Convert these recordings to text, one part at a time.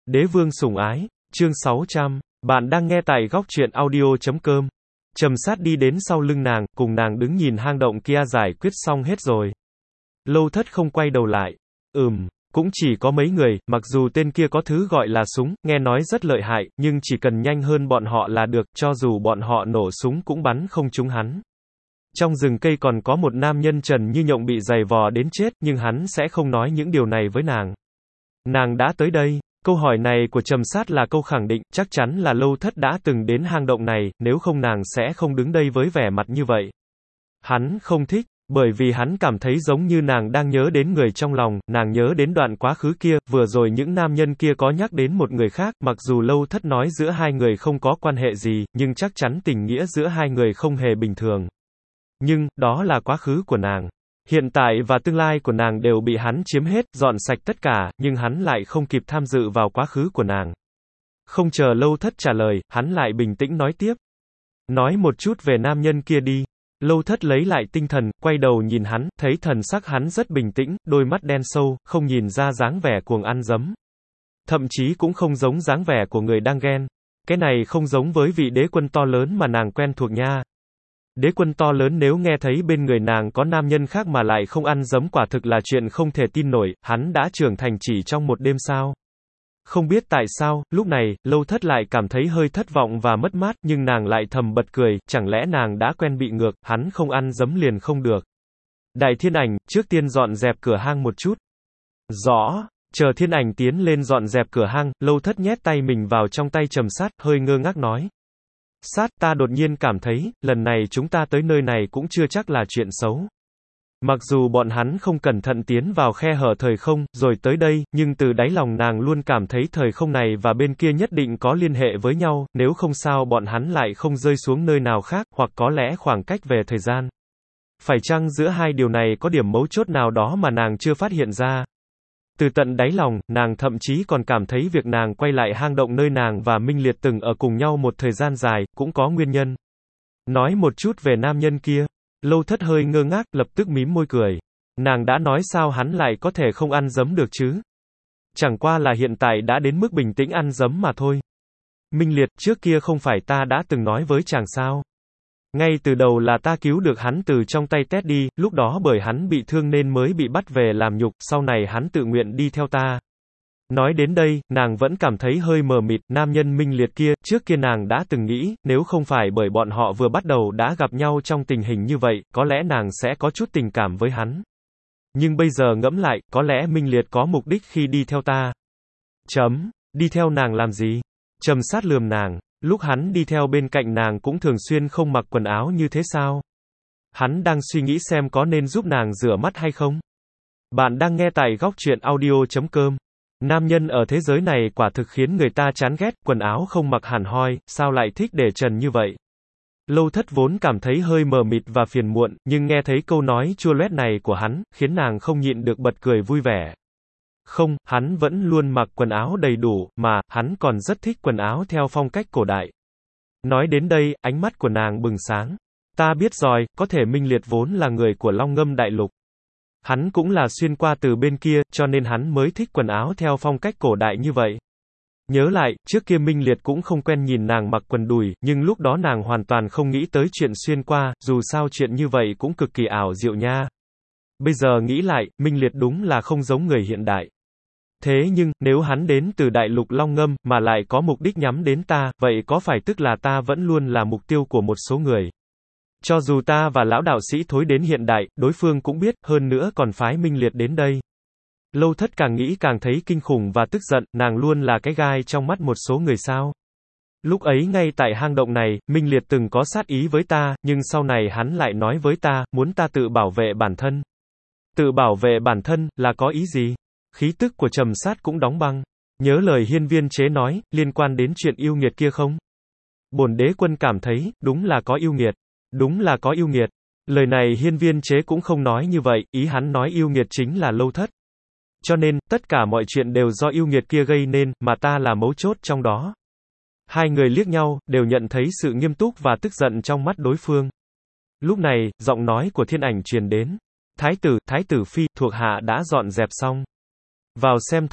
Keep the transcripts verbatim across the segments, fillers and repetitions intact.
Đế vương sủng ái, chương sáu trăm. Bạn đang nghe tại góc truyện audio chấm com. Trầm sát đi đến sau lưng nàng, cùng nàng đứng nhìn hang động kia. Giải quyết xong hết rồi. Lâu Thất không quay đầu lại. Ừm, cũng chỉ có mấy người, mặc dù tên kia có thứ gọi là súng, nghe nói rất lợi hại, nhưng chỉ cần nhanh hơn bọn họ là được, cho dù bọn họ nổ súng cũng bắn không trúng hắn. Trong rừng cây còn có một nam nhân trần như nhộng bị giày vò đến chết, nhưng hắn sẽ không nói những điều này với nàng. Nàng đã tới đây. Câu hỏi này của Trầm Sát là câu khẳng định, chắc chắn là Lâu Thất đã từng đến hang động này, nếu không nàng sẽ không đứng đây với vẻ mặt như vậy. Hắn không thích, bởi vì hắn cảm thấy giống như nàng đang nhớ đến người trong lòng, nàng nhớ đến đoạn quá khứ kia, vừa rồi những nam nhân kia có nhắc đến một người khác, mặc dù Lâu Thất nói giữa hai người không có quan hệ gì, nhưng chắc chắn tình nghĩa giữa hai người không hề bình thường. Nhưng, đó là quá khứ của nàng. Hiện tại và tương lai của nàng đều bị hắn chiếm hết, dọn sạch tất cả, nhưng hắn lại không kịp tham dự vào quá khứ của nàng. Không chờ Lâu Thất trả lời, hắn lại bình tĩnh nói tiếp. Nói một chút về nam nhân kia đi. Lâu Thất lấy lại tinh thần, quay đầu nhìn hắn, thấy thần sắc hắn rất bình tĩnh, đôi mắt đen sâu, không nhìn ra dáng vẻ cuồng ăn dấm. Thậm chí cũng không giống dáng vẻ của người đang ghen. Cái này không giống với vị đế quân to lớn mà nàng quen thuộc nha. Đế quân to lớn nếu nghe thấy bên người nàng có nam nhân khác mà lại không ăn dấm quả thực là chuyện không thể tin nổi, hắn đã trưởng thành chỉ trong một đêm sao. Không biết tại sao, lúc này, Lâu Thất lại cảm thấy hơi thất vọng và mất mát, nhưng nàng lại thầm bật cười, chẳng lẽ nàng đã quen bị ngược, hắn không ăn dấm liền không được. Đại Thiên Ảnh, trước tiên dọn dẹp cửa hang một chút. Rõ. Chờ Thiên Ảnh tiến lên dọn dẹp cửa hang, Lâu Thất nhét tay mình vào trong tay Trầm Sát, hơi ngơ ngác nói. Sát, ta đột nhiên cảm thấy, lần này chúng ta tới nơi này cũng chưa chắc là chuyện xấu. Mặc dù bọn hắn không cẩn thận tiến vào khe hở thời không, rồi tới đây, nhưng từ đáy lòng nàng luôn cảm thấy thời không này và bên kia nhất định có liên hệ với nhau, nếu không sao bọn hắn lại không rơi xuống nơi nào khác, hoặc có lẽ khoảng cách về thời gian. Phải chăng giữa hai điều này có điểm mấu chốt nào đó mà nàng chưa phát hiện ra? Từ tận đáy lòng, nàng thậm chí còn cảm thấy việc nàng quay lại hang động nơi nàng và Minh Liệt từng ở cùng nhau một thời gian dài, cũng có nguyên nhân. Nói một chút về nam nhân kia. Lâu Thất hơi ngơ ngác, lập tức mím môi cười. Nàng đã nói sao hắn lại có thể không ăn dấm được chứ? Chẳng qua là hiện tại đã đến mức bình tĩnh ăn dấm mà thôi. Minh Liệt, trước kia không phải ta đã từng nói với chàng sao? Ngay từ đầu là ta cứu được hắn từ trong tay Teddy, lúc đó bởi hắn bị thương nên mới bị bắt về làm nhục, sau này hắn tự nguyện đi theo ta. Nói đến đây, nàng vẫn cảm thấy hơi mờ mịt, nam nhân Minh Liệt kia, trước kia nàng đã từng nghĩ, nếu không phải bởi bọn họ vừa bắt đầu đã gặp nhau trong tình hình như vậy, có lẽ nàng sẽ có chút tình cảm với hắn. Nhưng bây giờ ngẫm lại, có lẽ Minh Liệt có mục đích khi đi theo ta. Chấm, đi theo nàng làm gì? Trầm Sát lườm nàng. Lúc hắn đi theo bên cạnh nàng cũng thường xuyên không mặc quần áo như thế sao? Hắn đang suy nghĩ xem có nên giúp nàng rửa mắt hay không? Bạn đang nghe tại góc truyện audio chấm com. Nam nhân ở thế giới này quả thực khiến người ta chán ghét, quần áo không mặc hẳn hoi, sao lại thích để trần như vậy? Lâu Thất vốn cảm thấy hơi mờ mịt và phiền muộn, nhưng nghe thấy câu nói chua loét này của hắn, khiến nàng không nhịn được bật cười vui vẻ. Không, hắn vẫn luôn mặc quần áo đầy đủ, mà, hắn còn rất thích quần áo theo phong cách cổ đại. Nói đến đây, ánh mắt của nàng bừng sáng. Ta biết rồi, có thể Minh Liệt vốn là người của Long Ngâm Đại Lục. Hắn cũng là xuyên qua từ bên kia, cho nên hắn mới thích quần áo theo phong cách cổ đại như vậy. Nhớ lại, trước kia Minh Liệt cũng không quen nhìn nàng mặc quần đùi, nhưng lúc đó nàng hoàn toàn không nghĩ tới chuyện xuyên qua, dù sao chuyện như vậy cũng cực kỳ ảo diệu nha. Bây giờ nghĩ lại, Minh Liệt đúng là không giống người hiện đại. Thế nhưng, nếu hắn đến từ đại lục Long Ngâm, mà lại có mục đích nhắm đến ta, vậy có phải tức là ta vẫn luôn là mục tiêu của một số người? Cho dù ta và lão đạo sĩ thối đến hiện đại, đối phương cũng biết, hơn nữa còn phái Minh Liệt đến đây. Lâu Thất càng nghĩ càng thấy kinh khủng và tức giận, nàng luôn là cái gai trong mắt một số người sao? Lúc ấy ngay tại hang động này, Minh Liệt từng có sát ý với ta, nhưng sau này hắn lại nói với ta, muốn ta tự bảo vệ bản thân. Tự bảo vệ bản thân, là có ý gì? Khí tức của Trầm Sát cũng đóng băng. Nhớ lời hiên viên chế nói, liên quan đến chuyện yêu nghiệt kia không? Bổn đế quân cảm thấy, đúng là có yêu nghiệt. Đúng là có yêu nghiệt. Lời này hiên viên chế cũng không nói như vậy, ý hắn nói yêu nghiệt chính là Lâu Thất. Cho nên, tất cả mọi chuyện đều do yêu nghiệt kia gây nên, mà ta là mấu chốt trong đó. Hai người liếc nhau, đều nhận thấy sự nghiêm túc và tức giận trong mắt đối phương. Lúc này, giọng nói của Thiên Ảnh truyền đến. Thái tử, Thái tử Phi, thuộc hạ đã dọn dẹp xong. Vào xem thôi.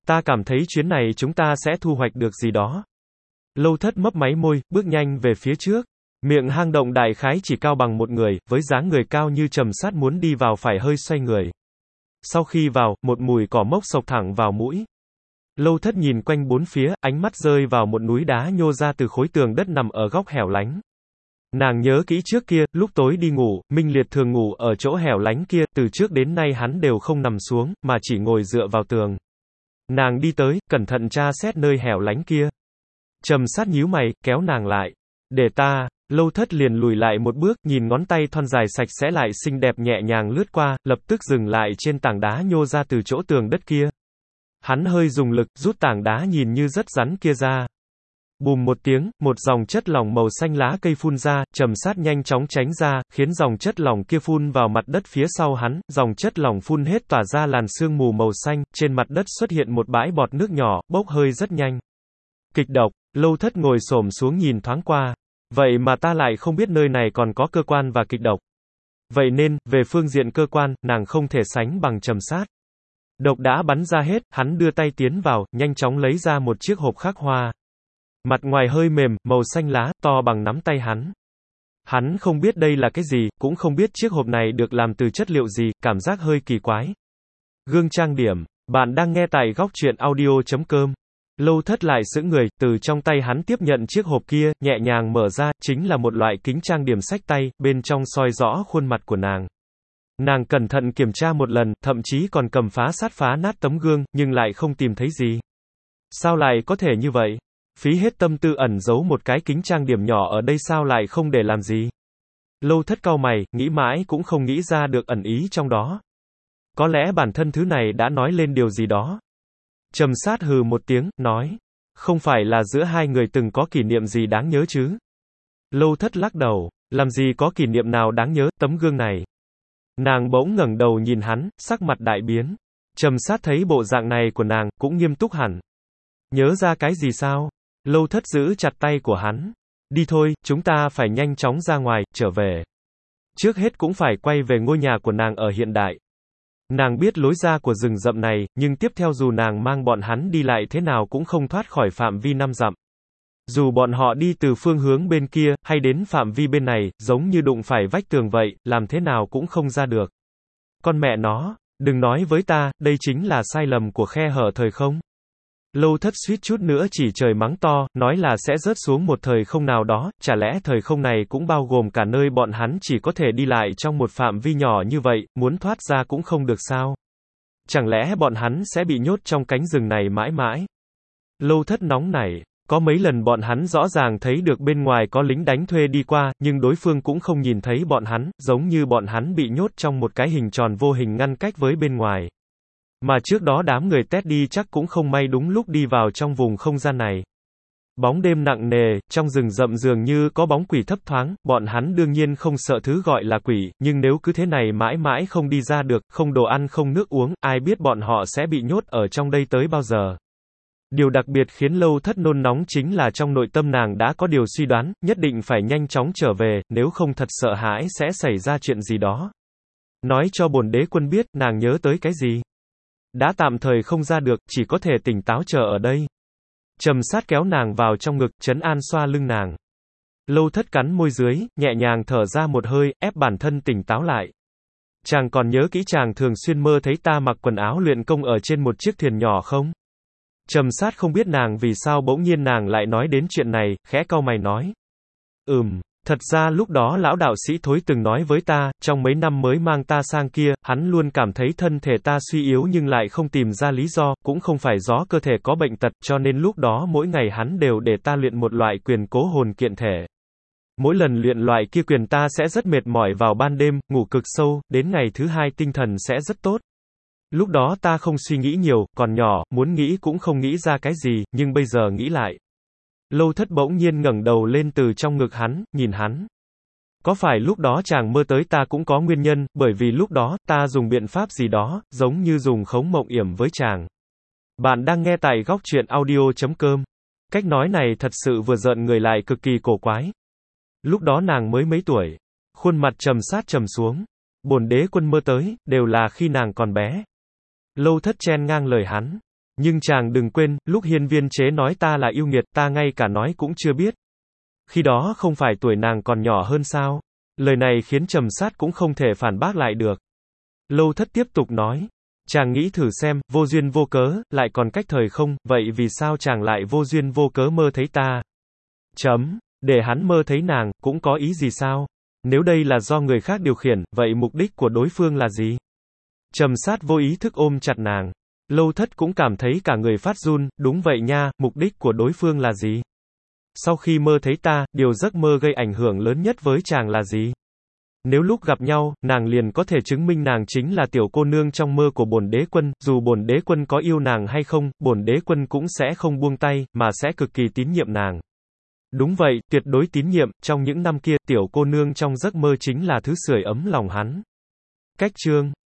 Ta cảm thấy chuyến này chúng ta sẽ thu hoạch được gì đó. Lâu Thất mấp máy môi, bước nhanh về phía trước. Miệng hang động đại khái chỉ cao bằng một người, với dáng người cao như Trầm Sát muốn đi vào phải hơi xoay người. Sau khi vào, một mùi cỏ mốc xộc thẳng vào mũi. Lâu Thất nhìn quanh bốn phía, ánh mắt rơi vào một núi đá nhô ra từ khối tường đất nằm ở góc hẻo lánh. Nàng nhớ kỹ trước kia, lúc tối đi ngủ, Minh Liệt thường ngủ ở chỗ hẻo lánh kia, từ trước đến nay hắn đều không nằm xuống, mà chỉ ngồi dựa vào tường. Nàng đi tới, cẩn thận tra xét nơi hẻo lánh kia. Trầm Sát nhíu mày, kéo nàng lại. Để ta. Lâu Thất liền lùi lại một bước, nhìn ngón tay thon dài sạch sẽ lại xinh đẹp nhẹ nhàng lướt qua, lập tức dừng lại trên tảng đá nhô ra từ chỗ tường đất kia. Hắn hơi dùng lực, rút tảng đá nhìn như rất rắn kia ra. Bùm một tiếng, một dòng chất lỏng màu xanh lá cây phun ra, Trầm Sát nhanh chóng tránh ra, khiến dòng chất lỏng kia phun vào mặt đất phía sau hắn, dòng chất lỏng phun hết tỏa ra làn sương mù màu xanh, trên mặt đất xuất hiện một bãi bọt nước nhỏ, bốc hơi rất nhanh. Kịch độc. Lâu Thất ngồi xổm xuống nhìn thoáng qua. Vậy mà ta lại không biết nơi này còn có cơ quan và kịch độc. Vậy nên, về phương diện cơ quan, nàng không thể sánh bằng Trầm Sát. Độc đã bắn ra hết, hắn đưa tay tiến vào, nhanh chóng lấy ra một chiếc hộp khắc hoa. Mặt ngoài hơi mềm, màu xanh lá, to bằng nắm tay hắn. Hắn không biết đây là cái gì, cũng không biết chiếc hộp này được làm từ chất liệu gì, cảm giác hơi kỳ quái. Gương trang điểm. Bạn đang nghe tại góc truyện audio chấm com. Lâu Thất lại sững người, từ trong tay hắn tiếp nhận chiếc hộp kia, nhẹ nhàng mở ra, chính là một loại kính trang điểm xách tay, bên trong soi rõ khuôn mặt của nàng. Nàng cẩn thận kiểm tra một lần, thậm chí còn cầm phá sát phá nát tấm gương, nhưng lại không tìm thấy gì. Sao lại có thể như vậy? Phí hết tâm tư ẩn giấu một cái kính trang điểm nhỏ ở đây sao lại không để làm gì? Lâu Thất cau mày, nghĩ mãi cũng không nghĩ ra được ẩn ý trong đó. Có lẽ bản thân thứ này đã nói lên điều gì đó. Trầm Sát hừ một tiếng, nói. Không phải là giữa hai người từng có kỷ niệm gì đáng nhớ chứ? Lâu Thất lắc đầu. Làm gì có kỷ niệm nào đáng nhớ, tấm gương này. Nàng bỗng ngẩng đầu nhìn hắn, sắc mặt đại biến. Trầm Sát thấy bộ dạng này của nàng, cũng nghiêm túc hẳn. Nhớ ra cái gì sao? Lâu Thất giữ chặt tay của hắn. Đi thôi, chúng ta phải nhanh chóng ra ngoài, trở về. Trước hết cũng phải quay về ngôi nhà của nàng ở hiện đại. Nàng biết lối ra của rừng rậm này, nhưng tiếp theo dù nàng mang bọn hắn đi lại thế nào cũng không thoát khỏi phạm vi năm dặm. Dù bọn họ đi từ phương hướng bên kia, hay đến phạm vi bên này, giống như đụng phải vách tường vậy, làm thế nào cũng không ra được. Con mẹ nó, đừng nói với ta, đây chính là sai lầm của khe hở thời không? Lâu Thất suýt chút nữa chỉ trời mắng to, nói là sẽ rớt xuống một thời không nào đó, chả lẽ thời không này cũng bao gồm cả nơi bọn hắn chỉ có thể đi lại trong một phạm vi nhỏ như vậy, muốn thoát ra cũng không được sao? Chẳng lẽ bọn hắn sẽ bị nhốt trong cánh rừng này mãi mãi? Lâu Thất nóng nảy, có mấy lần bọn hắn rõ ràng thấy được bên ngoài có lính đánh thuê đi qua, nhưng đối phương cũng không nhìn thấy bọn hắn, giống như bọn hắn bị nhốt trong một cái hình tròn vô hình ngăn cách với bên ngoài. Mà trước đó đám người Teddy chắc cũng không may đúng lúc đi vào trong vùng không gian này. Bóng đêm nặng nề, trong rừng rậm dường như có bóng quỷ thấp thoáng, bọn hắn đương nhiên không sợ thứ gọi là quỷ, nhưng nếu cứ thế này mãi mãi không đi ra được, không đồ ăn không nước uống, ai biết bọn họ sẽ bị nhốt ở trong đây tới bao giờ. Điều đặc biệt khiến Lâu Thất nôn nóng chính là trong nội tâm nàng đã có điều suy đoán, nhất định phải nhanh chóng trở về, nếu không thật sợ hãi sẽ xảy ra chuyện gì đó. Nói cho bổn đế quân biết, nàng nhớ tới cái gì? Đã tạm thời không ra được, chỉ có thể tỉnh táo chờ ở đây. Trầm Sát kéo nàng vào trong ngực, trấn an xoa lưng nàng. Lâu Thất cắn môi dưới, nhẹ nhàng thở ra một hơi, ép bản thân tỉnh táo lại. Chàng còn nhớ kỹ chàng thường xuyên mơ thấy ta mặc quần áo luyện công ở trên một chiếc thuyền nhỏ không? Trầm Sát không biết nàng vì sao bỗng nhiên nàng lại nói đến chuyện này, khẽ cau mày nói. Ừm, thật ra lúc đó lão đạo sĩ Thối từng nói với ta, trong mấy năm mới mang ta sang kia, hắn luôn cảm thấy thân thể ta suy yếu nhưng lại không tìm ra lý do, cũng không phải do cơ thể có bệnh tật, cho nên lúc đó mỗi ngày hắn đều để ta luyện một loại quyền cố hồn kiện thể. Mỗi lần luyện loại kia quyền ta sẽ rất mệt mỏi vào ban đêm, ngủ cực sâu, đến ngày thứ hai tinh thần sẽ rất tốt. Lúc đó ta không suy nghĩ nhiều, còn nhỏ, muốn nghĩ cũng không nghĩ ra cái gì, nhưng bây giờ nghĩ lại. Lâu Thất bỗng nhiên ngẩng đầu lên từ trong ngực hắn, nhìn hắn. Có phải lúc đó chàng mơ tới ta cũng có nguyên nhân, bởi vì lúc đó, ta dùng biện pháp gì đó, giống như dùng khống mộng yểm với chàng. Bạn đang nghe tại góc truyện audio chấm com. Cách nói này thật sự vừa giận người lại cực kỳ cổ quái. Lúc đó nàng mới mấy tuổi. Khuôn mặt trầm sát trầm xuống. Bổn đế quân mơ tới, đều là khi nàng còn bé. Lâu Thất chen ngang lời hắn. Nhưng chàng đừng quên, lúc hiên viên chế nói ta là yêu nghiệt, ta ngay cả nói cũng chưa biết. Khi đó không phải tuổi nàng còn nhỏ hơn sao? Lời này khiến Trầm Sát cũng không thể phản bác lại được. Lâu Thất tiếp tục nói. Chàng nghĩ thử xem, vô duyên vô cớ, lại còn cách thời không, vậy vì sao chàng lại vô duyên vô cớ mơ thấy ta? Chấm. Để hắn mơ thấy nàng, cũng có ý gì sao? Nếu đây là do người khác điều khiển, vậy mục đích của đối phương là gì? Trầm Sát vô ý thức ôm chặt nàng. Lâu Thất cũng cảm thấy cả người phát run, đúng vậy nha, mục đích của đối phương là gì? Sau khi mơ thấy ta, điều giấc mơ gây ảnh hưởng lớn nhất với chàng là gì? Nếu lúc gặp nhau, nàng liền có thể chứng minh nàng chính là tiểu cô nương trong mơ của bổn đế quân, dù bổn đế quân có yêu nàng hay không, bổn đế quân cũng sẽ không buông tay, mà sẽ cực kỳ tín nhiệm nàng. Đúng vậy, tuyệt đối tín nhiệm, trong những năm kia, tiểu cô nương trong giấc mơ chính là thứ sưởi ấm lòng hắn. Cách chương